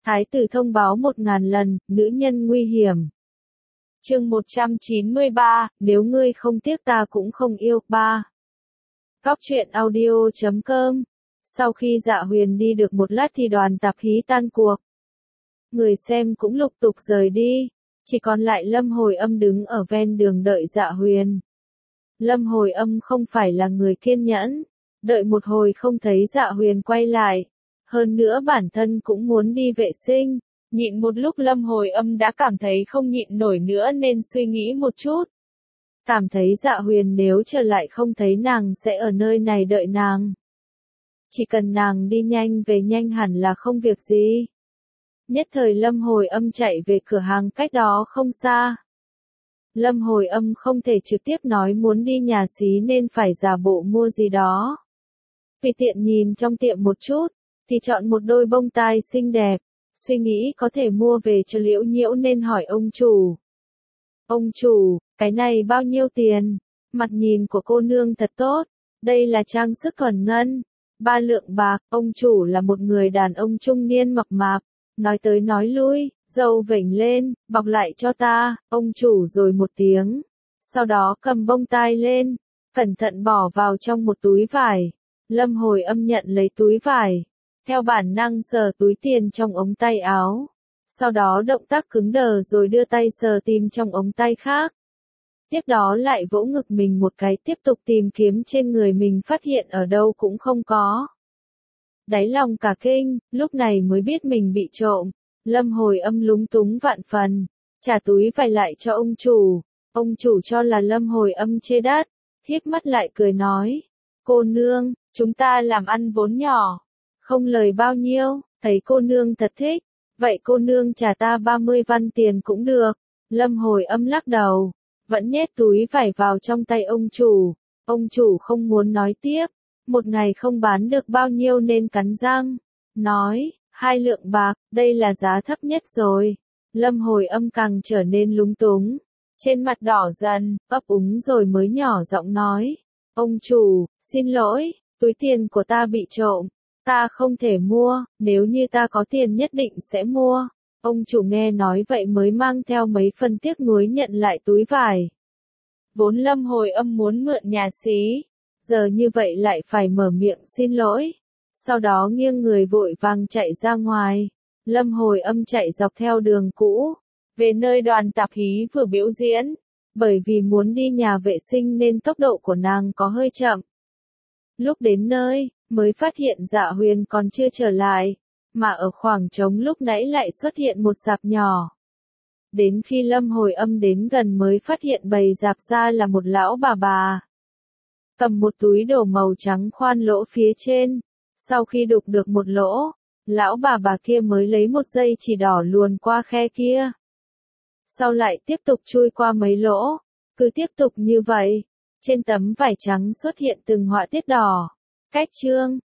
Thái tử thông báo 1000 lần, nữ nhân nguy hiểm. Chương 193, nếu ngươi không tiếc ta cũng không yêu. 3. Góc truyện audio.com. Sau khi Dạ Huyền đi được một lát thì đoàn tạp hí tan cuộc. Người xem cũng lục tục rời đi, chỉ còn lại Lâm Hồi Âm đứng ở ven đường đợi Dạ Huyền. Lâm Hồi Âm không phải là người kiên nhẫn, đợi một hồi không thấy Dạ Huyền quay lại. Hơn nữa bản thân cũng muốn đi vệ sinh, nhịn một lúc Lâm Hồi Âm đã cảm thấy không nhịn nổi nữa nên suy nghĩ một chút. Cảm thấy Dạ Huyền nếu trở lại không thấy nàng sẽ ở nơi này đợi nàng. Chỉ cần nàng đi nhanh về nhanh hẳn là không việc gì. Nhất thời Lâm Hồi Âm chạy về cửa hàng cách đó không xa. Lâm Hồi Âm không thể trực tiếp nói muốn đi nhà xí nên phải giả bộ mua gì đó. Vì tiện nhìn trong tiệm một chút, thì chọn một đôi bông tai xinh đẹp, suy nghĩ có thể mua về cho Liễu Nhiễu nên hỏi ông chủ. Ông chủ, cái này bao nhiêu tiền? Mặt nhìn của cô nương thật tốt, đây là trang sức thuần ngân, 3 lượng bạc. Ông chủ là một người đàn ông trung niên mập mạp, nói tới nói lui, râu vểnh lên, bọc lại cho ta. Ông chủ rồi một tiếng, sau đó cầm bông tai lên, cẩn thận bỏ vào trong một túi vải. Lâm Hồi Âm nhận lấy túi vải, theo bản năng sờ túi tiền trong ống tay áo. Sau đó động tác cứng đờ rồi đưa tay sờ tìm trong ống tay khác. Tiếp đó lại vỗ ngực mình một cái tiếp tục tìm kiếm trên người mình phát hiện ở đâu cũng không có. Đáy lòng cả kinh, lúc này mới biết mình bị trộm. Lâm Hồi Âm lúng túng vạn phần, trả túi vải lại cho ông chủ. Ông chủ cho là Lâm Hồi Âm chê đắt, híp mắt lại cười nói. Cô nương, chúng ta làm ăn vốn nhỏ, không lời bao nhiêu, thấy cô nương thật thích. Vậy cô nương trả ta 30 văn tiền cũng được. Lâm Hồi Âm lắc đầu, vẫn nhét túi vải vào trong tay ông chủ. Ông chủ không muốn nói tiếp, một ngày không bán được bao nhiêu nên cắn răng, nói, 2 lượng bạc, đây là giá thấp nhất rồi. Lâm Hồi Âm càng trở nên lúng túng, trên mặt đỏ dần, ấp úng rồi mới nhỏ giọng nói, ông chủ, xin lỗi, túi tiền của ta bị trộm. Ta không thể mua, nếu như ta có tiền nhất định sẽ mua. Ông chủ nghe nói vậy mới mang theo mấy phần tiếc nuối nhận lại túi vải. Vốn Lâm Hồi Âm muốn mượn nhà xí, giờ như vậy lại phải mở miệng xin lỗi. Sau đó nghiêng người vội vàng chạy ra ngoài. Lâm Hồi Âm chạy dọc theo đường cũ, về nơi đoàn tạp hí vừa biểu diễn. Bởi vì muốn đi nhà vệ sinh nên tốc độ của nàng có hơi chậm. Lúc đến nơi, mới phát hiện Dạ Huyền còn chưa trở lại, mà ở khoảng trống lúc nãy lại xuất hiện một sạp nhỏ. Đến khi Lâm Hồi Âm đến gần mới phát hiện bày rạp ra là một lão bà. Cầm một túi đồ màu trắng khoan lỗ phía trên, sau khi đục được một lỗ, lão bà kia mới lấy một dây chỉ đỏ luồn qua khe kia. Sau lại tiếp tục chui qua mấy lỗ, cứ tiếp tục như vậy. Trên tấm vải trắng xuất hiện từng họa tiết đỏ. Cách chương,